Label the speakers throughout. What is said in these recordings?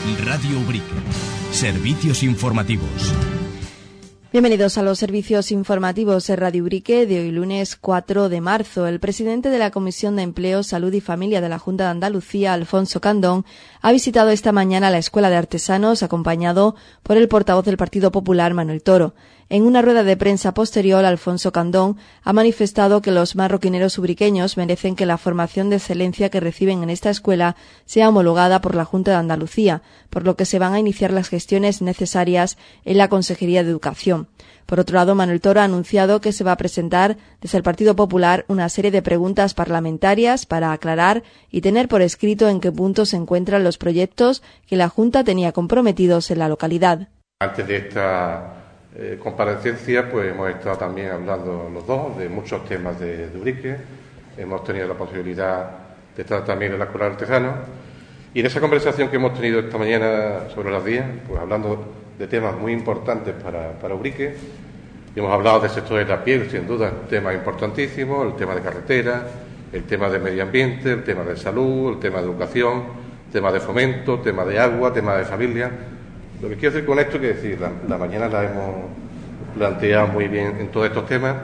Speaker 1: Radio Ubrique. Servicios informativos.
Speaker 2: Bienvenidos a los servicios informativos de Radio Ubrique de hoy lunes 4 de marzo. El presidente de la Comisión de Empleo, Salud y Familia de la Junta de Andalucía, Alfonso Candón, ha visitado esta mañana la Escuela de Artesanos acompañado por el portavoz del Partido Popular, Manuel Toro. En una rueda de prensa posterior, Alfonso Candón ha manifestado que los marroquineros ubriqueños merecen que la formación de excelencia que reciben en esta escuela sea homologada por la Junta de Andalucía, por lo que se van a iniciar las gestiones necesarias en la Consejería de Educación. Por otro lado, Manuel Toro ha anunciado que se va a presentar desde el Partido Popular una serie de preguntas parlamentarias para aclarar y tener por escrito en qué punto se encuentran los proyectos que la Junta tenía comprometidos en la localidad.
Speaker 3: Antes de esta comparecencia, pues hemos estado también hablando los dos de muchos temas de Ubrique. Hemos tenido la posibilidad de estar también en la Escuela de Artesanos. Y en esa conversación que hemos tenido esta mañana sobre las 10, pues hablando de temas muy importantes para Ubrique, hemos hablado del sector de la piel, sin duda, un tema importantísimo, el tema de carretera, el tema de medio ambiente, el tema de salud, el tema de educación, el tema de fomento, el tema de agua, el tema de familia. Lo que quiero decir con esto es que decir, la mañana la hemos planteado muy bien en todos estos temas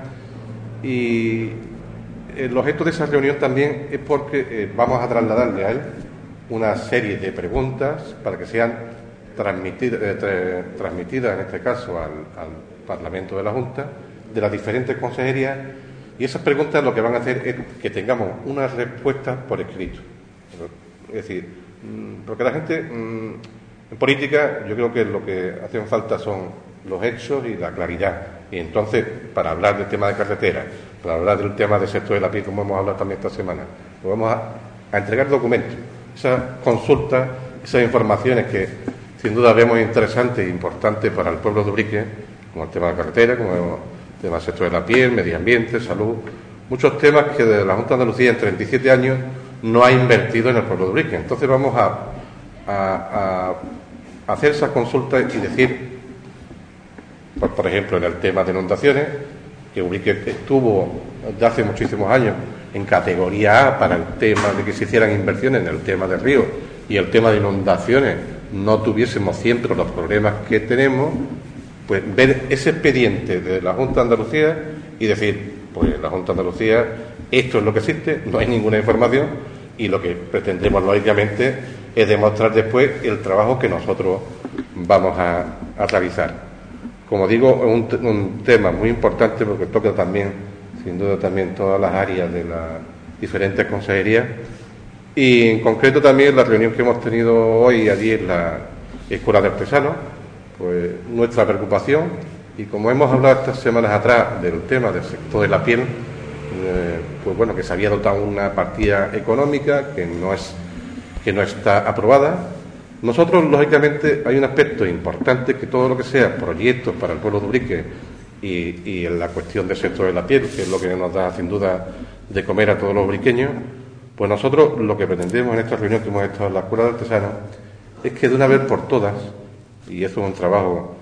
Speaker 3: y el objeto de esa reunión también es porque vamos a trasladarle a él una serie de preguntas para que sean transmitidas en este caso al Parlamento de la Junta, de las diferentes consejerías, y esas preguntas lo que van a hacer es que tengamos unas respuestas por escrito. Es decir, porque la gente, en política, yo creo que lo que hacen falta son los hechos y la claridad. Y entonces, para hablar del tema de carretera, para hablar del tema del sector de la piel, como hemos hablado también esta semana, pues vamos a entregar documentos, esas consultas, esas informaciones que sin duda vemos interesantes e importantes para el pueblo de Ubrique, como el tema de la carretera, como el tema del sector de la piel, medio ambiente, salud, muchos temas que de la Junta de Andalucía en 37 años no ha invertido en el pueblo de Ubrique. Entonces vamos a hacer esas consultas y decir, por ejemplo, en el tema de inundaciones, que Ubrique estuvo de hace muchísimos años en categoría A para el tema de que se hicieran inversiones en el tema de ríos y el tema de inundaciones no tuviésemos siempre los problemas que tenemos, pues ver ese expediente de la Junta de Andalucía y decir, pues la Junta de Andalucía, esto es lo que existe, no hay ninguna información y lo que pretendemos lógicamente es demostrar después el trabajo que nosotros vamos a realizar. Como digo, es un tema muy importante porque toca también, sin duda también todas las áreas de las diferentes consejerías. Y en concreto también la reunión que hemos tenido hoy allí en la Escuela de Artesanos, pues nuestra preocupación, y como hemos hablado estas semanas atrás del tema del sector de la piel, pues bueno, que se había dotado una partida económica que no está aprobada. Nosotros, lógicamente, hay un aspecto importante que todo lo que sea proyectos para el pueblo de Ubrique y en la cuestión del sector de la piel, que es lo que nos da sin duda de comer a todos los ubriqueños, pues nosotros lo que pretendemos en esta reunión que hemos estado en la Escuela de Artesanos es que de una vez por todas, y eso es un trabajo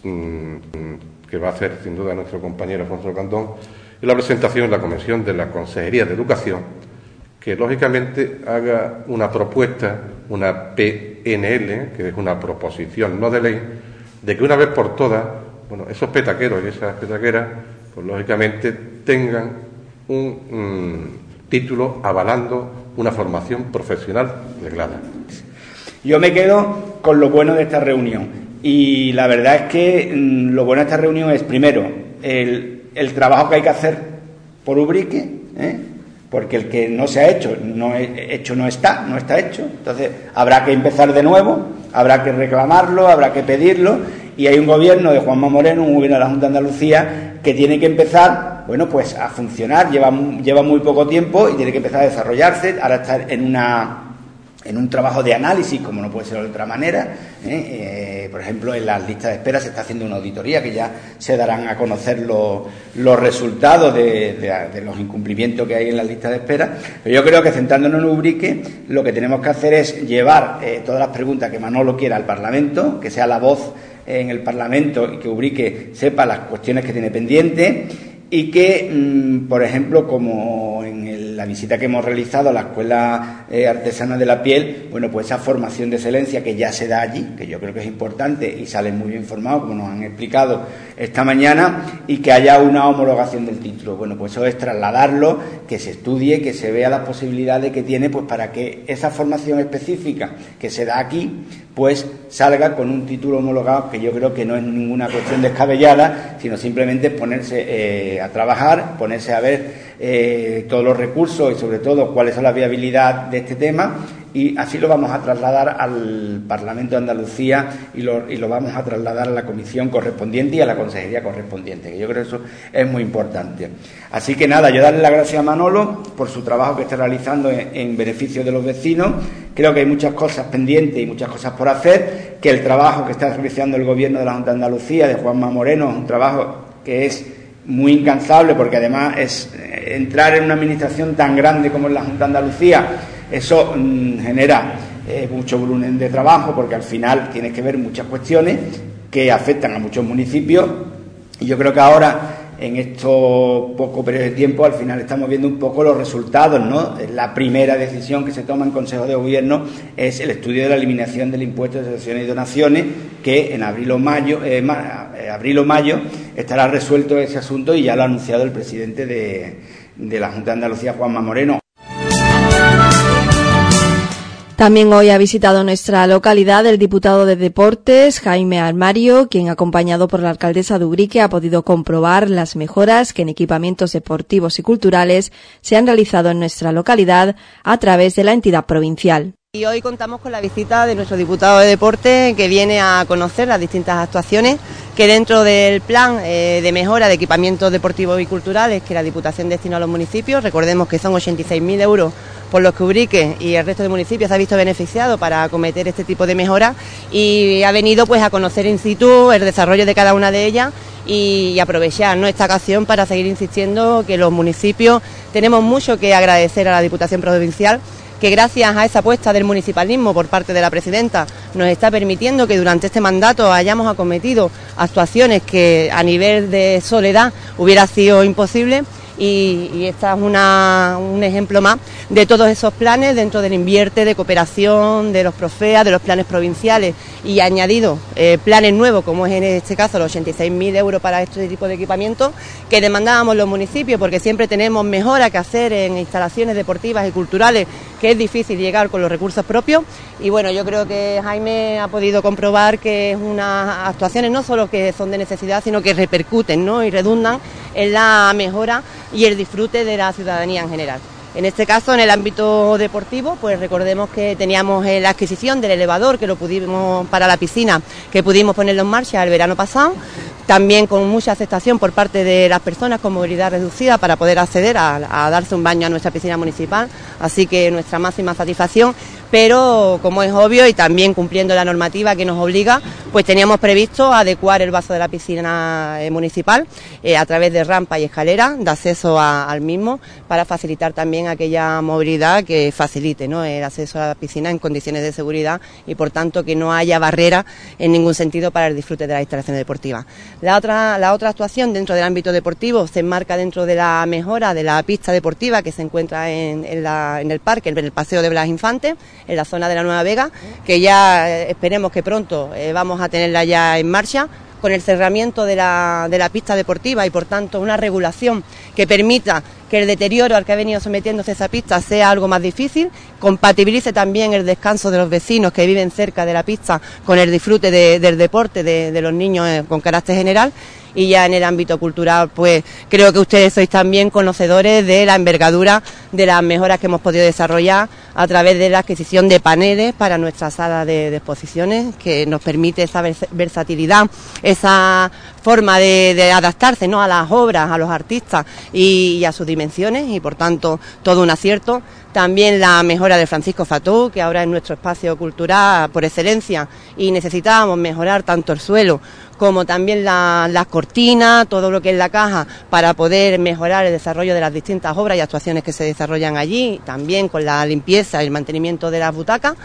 Speaker 3: que va a hacer sin duda nuestro compañero Alfonso Candón, es la presentación en la Comisión de la Consejería de Educación, que lógicamente haga una propuesta, una PNL, que es una proposición no de ley, de que una vez por todas, bueno, esos petaqueros y esas petaqueras, pues lógicamente tengan un título avalando una formación profesional reglada.
Speaker 4: Yo me quedo con lo bueno de esta reunión y la verdad es que lo bueno de esta reunión es, primero, el trabajo que hay que hacer por Ubrique, porque el que no se ha hecho no está hecho, entonces habrá que empezar de nuevo, habrá que reclamarlo, habrá que pedirlo, y hay un gobierno de Juanma Moreno, un gobierno de la Junta de Andalucía que tiene que empezar, bueno, pues a funcionar, lleva muy poco tiempo y tiene que empezar a desarrollarse, ahora estar en un trabajo de análisis, como no puede ser de otra manera. Por ejemplo, en las listas de espera se está haciendo una auditoría que ya se darán a conocer los resultados de los incumplimientos que hay en las listas de espera. Pero yo creo que, centrándonos en Ubrique, lo que tenemos que hacer es llevar todas las preguntas que Manolo quiera al Parlamento, que sea la voz en el Parlamento y que Ubrique sepa las cuestiones que tiene pendientes y que, por ejemplo, como en el la visita que hemos realizado a la Escuela Artesana de la Piel, bueno, pues esa formación de excelencia que ya se da allí, que yo creo que es importante y salen muy bien formados, como nos han explicado esta mañana, y que haya una homologación del título. Bueno, pues eso es trasladarlo, que se estudie, que se vea las posibilidades que tiene, pues para que esa formación específica que se da aquí, pues salga con un título homologado, que yo creo que no es ninguna cuestión descabellada, sino simplemente ponerse a trabajar, ponerse a ver todos los recursos y sobre todo cuáles son la viabilidad de este tema, y así lo vamos a trasladar al Parlamento de Andalucía y lo vamos a trasladar a la comisión correspondiente y a la consejería correspondiente, que yo creo que eso es muy importante. Así que nada, yo darle las gracias a Manolo por su trabajo que está realizando en beneficio de los vecinos. Creo que hay muchas cosas pendientes y muchas cosas por hacer, que el trabajo que está realizando el Gobierno de la Junta de Andalucía, de Juanma Moreno, es un trabajo que es muy incansable, porque además es entrar en una administración tan grande como es la Junta de Andalucía. Eso genera mucho volumen de trabajo, porque al final tienes que ver muchas cuestiones que afectan a muchos municipios, y yo creo que ahora, en estos poco periodo de tiempo, al final estamos viendo un poco los resultados, ¿no? La primera decisión que se toma en Consejo de Gobierno es el estudio de la eliminación del impuesto de sucesiones y donaciones, que en abril o mayo estará resuelto ese asunto, y ya lo ha anunciado el presidente de la Junta de Andalucía, Juanma Moreno.
Speaker 2: También hoy ha visitado nuestra localidad el diputado de Deportes, Jaime Armario, quien, acompañado por la alcaldesa de Ubrique, ha podido comprobar las mejoras que en equipamientos deportivos y culturales se han realizado en nuestra localidad a través de la entidad provincial.
Speaker 5: Y hoy contamos con la visita de nuestro diputado de Deporte, que viene a conocer las distintas actuaciones que dentro del plan de mejora de equipamientos deportivos y culturales que la Diputación destina a los municipios, recordemos que son 86.000 euros por los que Ubrique y el resto de municipios se ha visto beneficiado para acometer este tipo de mejoras, y ha venido pues a conocer in situ el desarrollo de cada una de ellas y aprovechar, ¿no?, esta ocasión para seguir insistiendo que los municipios tenemos mucho que agradecer a la Diputación Provincial, que gracias a esa apuesta del municipalismo por parte de la presidenta nos está permitiendo que durante este mandato hayamos acometido actuaciones que a nivel de Soledad hubiera sido imposible. Y esta es un ejemplo más de todos esos planes dentro del Invierte, de cooperación, de los Profea, de los planes provinciales, y añadido planes nuevos, como es en este caso los 86.000 euros para este tipo de equipamientos que demandábamos los municipios, porque siempre tenemos mejora que hacer en instalaciones deportivas y culturales, que es difícil llegar con los recursos propios. Y bueno, yo creo que Jaime ha podido comprobar que es unas actuaciones no solo que son de necesidad, sino que repercuten, ¿no?, y redundan en la mejora y el disfrute de la ciudadanía en general. En este caso, en el ámbito deportivo, pues recordemos que teníamos la adquisición del elevador, que lo pudimos para la piscina, que pudimos ponerlo en marcha el verano pasado, también con mucha aceptación por parte de las personas con movilidad reducida para poder acceder a darse un baño a nuestra piscina municipal, así que nuestra máxima satisfacción. Pero, como es obvio, y también cumpliendo la normativa que nos obliga, pues teníamos previsto adecuar el vaso de la piscina municipal a través de rampa y escalera de acceso al mismo, para facilitar también aquella movilidad que facilite, ¿no?, el acceso a la piscina en condiciones de seguridad, y por tanto que no haya barrera en ningún sentido para el disfrute de las instalaciones deportivas. La otra actuación dentro del ámbito deportivo se enmarca dentro de la mejora de la pista deportiva que se encuentra en el parque, en el Paseo de Blas Infante, en la zona de la Nueva Vega, que ya esperemos que pronto vamos a tenerla ya en marcha, con el cerramiento de la pista deportiva, y por tanto una regulación que permita que el deterioro al que ha venido sometiéndose esa pista sea algo más difícil, compatibilice también el descanso de los vecinos que viven cerca de la pista con el disfrute del deporte de los niños con carácter general. Y ya en el ámbito cultural, pues creo que ustedes sois también conocedores de la envergadura de las mejoras que hemos podido desarrollar a través de la adquisición de paneles para nuestra sala de exposiciones, que nos permite esa versatilidad, esa forma de adaptarse, ¿no?, a las obras, a los artistas y a sus dimensiones, y por tanto todo un acierto. También la mejora de Francisco Fatú, que ahora es nuestro espacio cultural por excelencia, y necesitábamos mejorar tanto el suelo como también las cortinas, todo lo que es la caja, para poder mejorar el desarrollo de las distintas obras y actuaciones que se desarrollan allí, también con la limpieza y el mantenimiento de las butacas.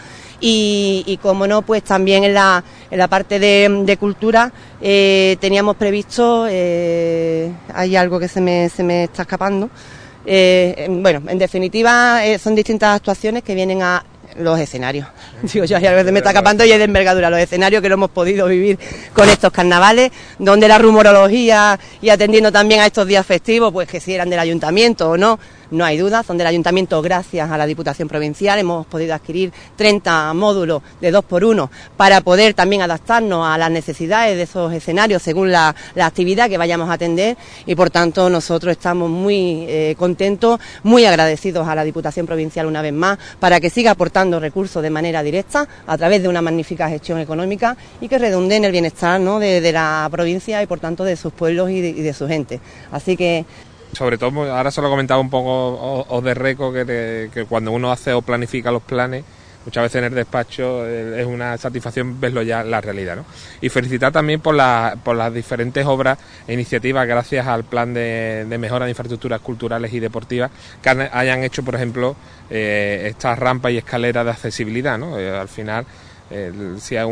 Speaker 5: Y como no, pues también en la parte de cultura teníamos previsto, hay algo que se me está escapando, Bueno, en definitiva, son distintas actuaciones que vienen a los escenarios. Digo, yo a veces me está escapando y es de envergadura, los escenarios que lo hemos podido vivir con estos carnavales, donde la rumorología y atendiendo también a estos días festivos, pues que si eran del ayuntamiento o no, no hay duda, son del ayuntamiento gracias a la Diputación Provincial. Hemos podido adquirir 30 módulos de 2x1 para poder también adaptarnos a las necesidades de esos escenarios según la actividad que vayamos a atender, y por tanto nosotros estamos muy contentos, muy agradecidos a la Diputación Provincial una vez más para que siga aportando recursos de manera directa a través de una magnífica gestión económica y que redunde en el bienestar, ¿no?, de la provincia y por tanto de sus pueblos y de su gente. Así que
Speaker 6: sobre todo, ahora se lo comentaba un poco os de reco, que cuando uno hace o planifica los planes, muchas veces en el despacho es una satisfacción verlo ya en la realidad, ¿no? Y felicitar también por las diferentes obras e iniciativas gracias al plan de mejora de infraestructuras culturales y deportivas que hayan hecho, por ejemplo, estas rampas y escaleras de accesibilidad, ¿no? Al final, si hay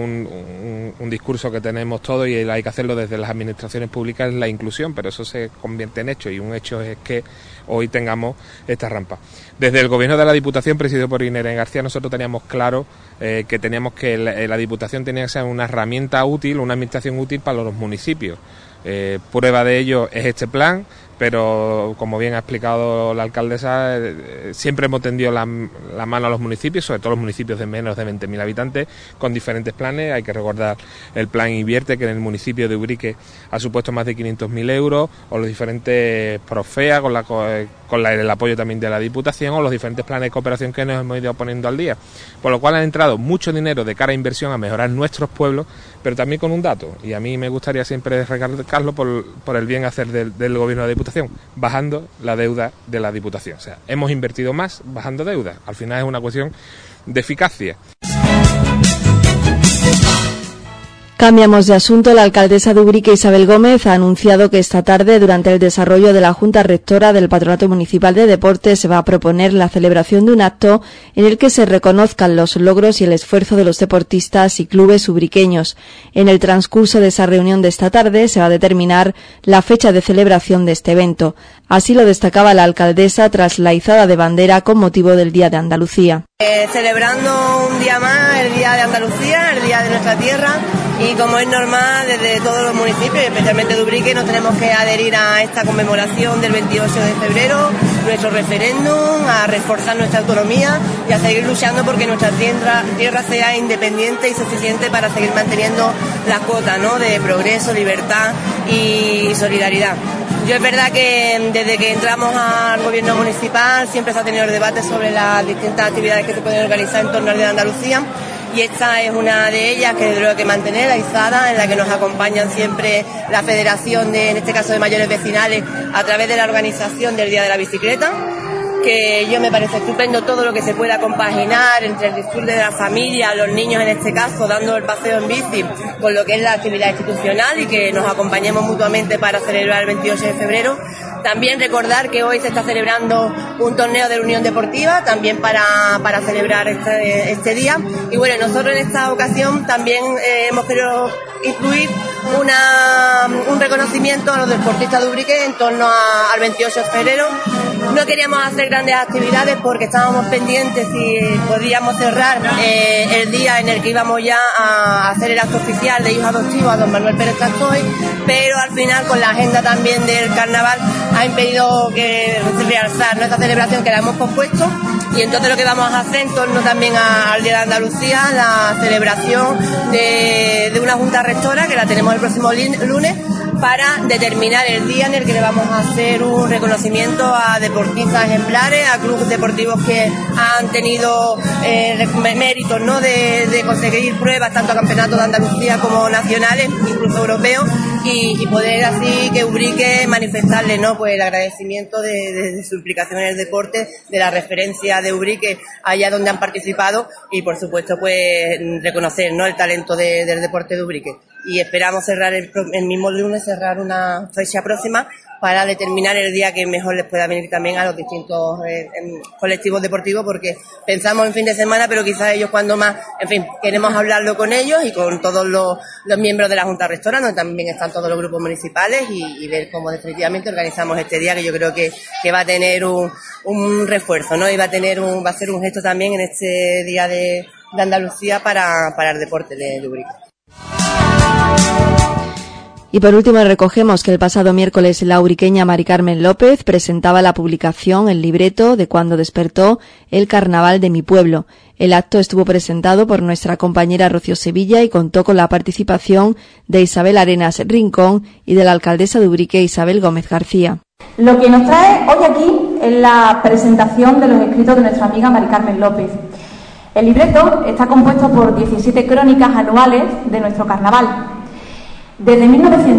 Speaker 6: un discurso que tenemos todos y hay que hacerlo desde las administraciones públicas, es la inclusión, pero eso se convierte en hecho, y un hecho es que hoy tengamos esta rampa. Desde el gobierno de la Diputación, presidido por Inés García, nosotros teníamos claro que teníamos que la Diputación tenía que ser una herramienta útil, una administración útil para los municipios. Prueba de ello es este plan, pero como bien ha explicado la alcaldesa, siempre hemos tendido la mano a los municipios, sobre todo los municipios de menos de 20.000 habitantes, con diferentes planes. Hay que recordar el plan Invierte, que en el municipio de Ubrique ha supuesto más de 500.000 euros, o los diferentes Profea, con el apoyo también de la Diputación, o los diferentes planes de cooperación que nos hemos ido poniendo al día. Por lo cual han entrado mucho dinero de cara a inversión a mejorar nuestros pueblos, pero también con un dato, y a mí me gustaría siempre recalcarlo por el bien hacer del gobierno de la Diputación, bajando la deuda de la Diputación. O sea, hemos invertido más bajando deuda. Al final es una cuestión de eficacia.
Speaker 2: Cambiamos de asunto. La alcaldesa de Ubrique, Isabel Gómez, ha anunciado que esta tarde, durante el desarrollo de la Junta Rectora del Patronato Municipal de Deportes, se va a proponer la celebración de un acto en el que se reconozcan los logros y el esfuerzo de los deportistas y clubes ubriqueños. En el transcurso de esa reunión de esta tarde se va a determinar la fecha de celebración de este evento. Así lo destacaba la alcaldesa tras la izada de bandera con motivo del Día de Andalucía.
Speaker 5: Celebrando un día más, el Día de Andalucía, el Día de nuestra tierra, y como es normal, desde todos los municipios, especialmente de Ubrique, nos tenemos que adherir a esta conmemoración del 28 de febrero, nuestro referéndum, a reforzar nuestra autonomía y a seguir luchando porque nuestra tierra sea independiente y suficiente para seguir manteniendo la cuota, ¿no?, de progreso, libertad y solidaridad. Yo es verdad que desde que entramos al gobierno municipal siempre se ha tenido el debate sobre las distintas actividades que se pueden organizar en torno al Día de Andalucía, y esta es una de ellas que desde luego hay que mantener, la izada, en la que nos acompañan siempre la Federación en este caso de Mayores Vecinales, a través de la organización del Día de la Bicicleta, que yo me parece estupendo todo lo que se pueda compaginar entre el disfrute de la familia, los niños en este caso, dando el paseo en bici, con lo que es la actividad institucional, y que nos acompañemos mutuamente para celebrar el 28 de febrero. También recordar que hoy se está celebrando un torneo de la Unión Deportiva, también para celebrar este día. Y bueno, nosotros en esta ocasión también hemos querido incluir un reconocimiento a los deportistas de Ubrique en torno al 28 de febrero. No queríamos hacer grandes actividades porque estábamos pendientes si podíamos cerrar el día en el que íbamos ya a hacer el acto oficial de hijo adoptivo a don Manuel Pérez Castoy, pero al final, con la agenda también del carnaval, ha impedido que realzar nuestra celebración, que la hemos pospuesto. Y entonces lo que vamos a hacer en torno también al Día de Andalucía, la celebración de una junta rectora, que la tenemos el próximo lunes, para determinar el día en el que le vamos a hacer un reconocimiento a deportistas ejemplares, a clubes deportivos que han tenido méritos, ¿no?, de conseguir pruebas tanto a campeonatos de Andalucía como nacionales, incluso europeos, y poder así que Ubrique manifestarle, ¿no?, pues el agradecimiento de su implicación en el deporte, de la referencia de Ubrique allá donde han participado, y por supuesto pues reconocer, ¿no?, el talento del deporte de Ubrique. Y esperamos cerrar el mismo lunes, cerrar una fecha próxima para determinar el día que mejor les pueda venir también a los distintos colectivos deportivos, porque pensamos en fin de semana, pero quizás ellos cuando más, en fin, queremos hablarlo con ellos y con todos los miembros de la Junta Rectora, donde también están todos los grupos municipales, y ver cómo definitivamente organizamos este día, que yo creo que va a tener un refuerzo, ¿no? Y va a ser un gesto también en este día de Andalucía para el deporte de Ubrique.
Speaker 2: Y por último recogemos que el pasado miércoles la uriqueña Mari Carmen López presentaba la publicación, el libreto de Cuando despertó el carnaval de mi pueblo. El acto estuvo presentado por nuestra compañera Rocío Sevilla y contó con la participación de Isabel Arenas Rincón y de la alcaldesa de Ubrique, Isabel Gómez García.
Speaker 7: Lo que nos trae hoy aquí es la presentación de los escritos de nuestra amiga Mari Carmen López. El libreto está compuesto por 17 crónicas anuales de nuestro carnaval, desde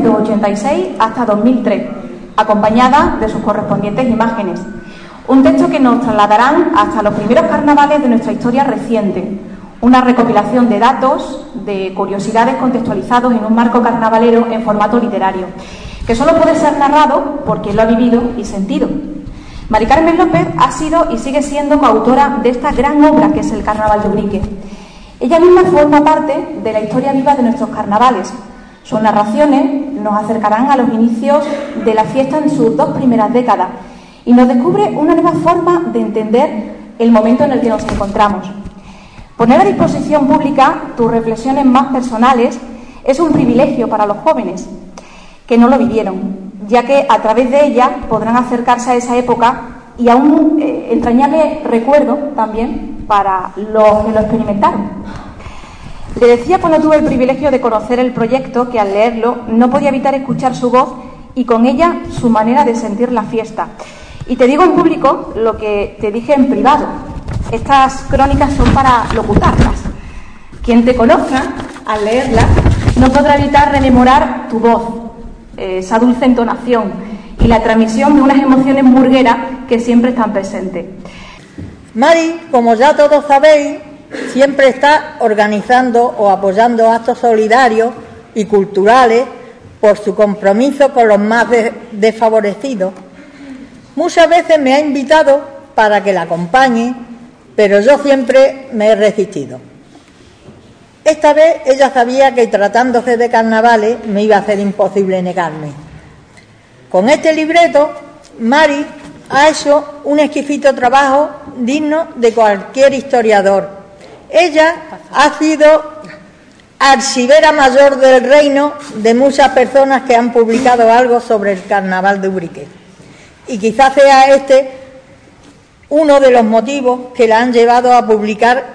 Speaker 7: 1986 hasta 2003, acompañada de sus correspondientes imágenes. Un texto que nos trasladarán hasta los primeros carnavales de nuestra historia reciente, una recopilación de datos, de curiosidades contextualizados en un marco carnavalero en formato literario, que solo puede ser narrado por quien lo ha vivido y sentido. Mari Carmen López ha sido y sigue siendo coautora de esta gran obra que es el Carnaval de Ubrique. Ella misma forma parte de la historia viva de nuestros carnavales. Sus narraciones nos acercarán a los inicios de la fiesta en sus 2 primeras décadas y nos descubre una nueva forma de entender el momento en el que nos encontramos. Poner a disposición pública tus reflexiones más personales es un privilegio para los jóvenes que no lo vivieron, ya que a través de ellas podrán acercarse a esa época y a un entrañable recuerdo también para los que lo experimentaron. Le decía cuando tuve el privilegio de conocer el proyecto que al leerlo no podía evitar escuchar su voz y con ella su manera de sentir la fiesta. Y te digo en público lo que te dije en privado. Estas crónicas son para locutarlas. Quien te conozca, al leerlas, no podrá evitar rememorar tu voz, esa dulce entonación y la transmisión de unas emociones murgueras que siempre están presentes.
Speaker 8: Mari, como ya todos sabéis, siempre está organizando o apoyando actos solidarios y culturales por su compromiso con los más desfavorecidos. Muchas veces me ha invitado para que la acompañe, pero yo siempre me he resistido. Esta vez ella sabía que tratándose de carnavales me iba a ser imposible negarme. Con este libreto, Mari ha hecho un exquisito trabajo digno de cualquier historiador. Ella ha sido archivera mayor del reino de muchas personas que han publicado algo sobre el carnaval de Ubrique. Y quizás sea este uno de los motivos que la han llevado a publicar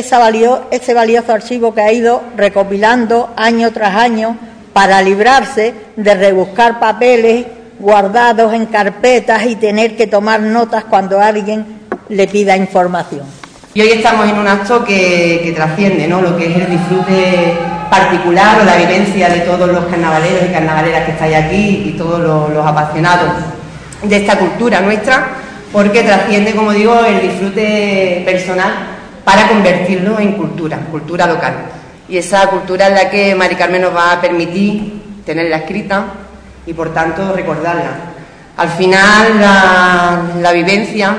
Speaker 8: ese valioso archivo que ha ido recopilando año tras año para librarse de rebuscar papeles guardados en carpetas y tener que tomar notas cuando alguien le pida información.
Speaker 5: Y hoy estamos en un acto que trasciende, ¿no?, lo que es el disfrute particular o la vivencia de todos los carnavaleros y carnavaleras que estáis aquí y todos los apasionados de esta cultura nuestra, porque trasciende, como digo, el disfrute personal para convertirlo en cultura local. Y esa cultura es la que Mari Carmen nos va a permitir tenerla escrita y, por tanto, recordarla. Al final, la vivencia,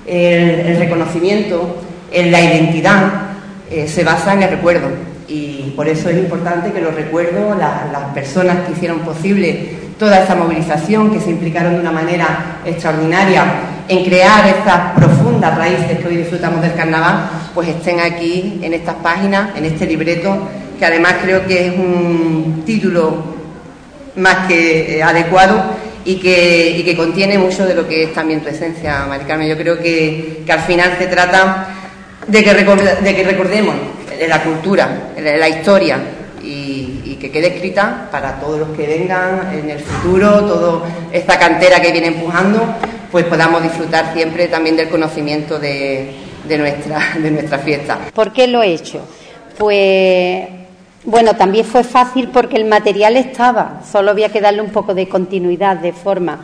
Speaker 5: el reconocimiento, la identidad se basa en el recuerdo, y por eso es importante que los recuerdos, las personas que hicieron posible toda esa movilización, que se implicaron de una manera extraordinaria en crear estas profundas raíces que hoy disfrutamos del carnaval, pues estén aquí en estas páginas, en este libreto, que además creo que es un título más que adecuado y que contiene mucho de lo que es también tu esencia, Mari Carmen. Yo creo que al final se trata de que recordemos la cultura, la historia, y que quede escrita para todos los que vengan en el futuro, toda esta cantera que viene empujando, pues podamos disfrutar siempre también del conocimiento de nuestra fiesta.
Speaker 9: ¿Por qué lo he hecho? Pues bueno, también fue fácil porque el material estaba, solo había que darle un poco de continuidad, de forma.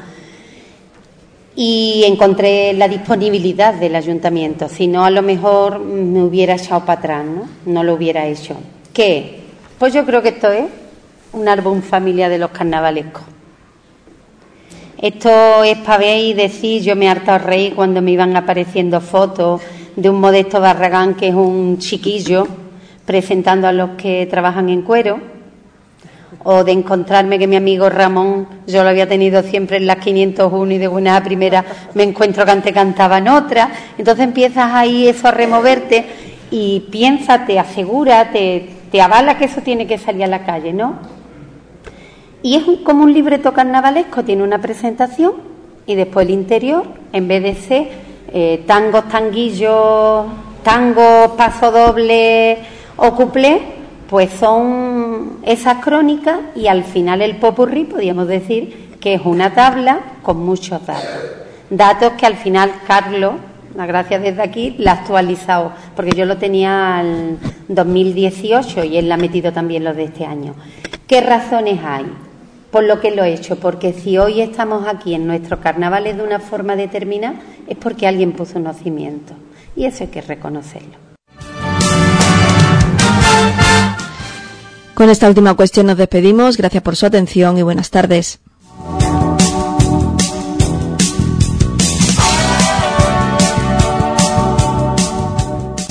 Speaker 9: Y encontré la disponibilidad del ayuntamiento, si no a lo mejor me hubiera echado para atrás, no lo hubiera hecho. ¿Qué? Pues yo creo que esto es un árbol familiar de los carnavalescos. Esto es para ver y decir, yo me he hartado reír cuando me iban apareciendo fotos de un Modesto Barragán, que es un chiquillo, presentando a los que trabajan en cuero, o de encontrarme que mi amigo Ramón, yo lo había tenido siempre en las 501 y de buena a primera me encuentro que antes cantaba en otra. Entonces empiezas ahí eso a removerte y piensa, te asegura, te avala que eso tiene que salir a la calle, ¿no? Y es como un libreto carnavalesco, tiene una presentación y después el interior, en vez de ser tangos, tanguillos, tangos, paso doble o cuplé, pues son esas crónicas y al final el popurrí, podríamos decir que es una tabla con muchos datos. Datos que al final Carlos, las gracias desde aquí, la ha actualizado, porque yo lo tenía en 2018 y él la ha metido también los de este año. ¿Qué razones hay? Por lo que lo he hecho, porque si hoy estamos aquí en nuestros carnavales de una forma determinada, es porque alguien puso unos cimientos, y eso hay que reconocerlo.
Speaker 2: Con esta última cuestión nos despedimos. Gracias por su atención y buenas tardes.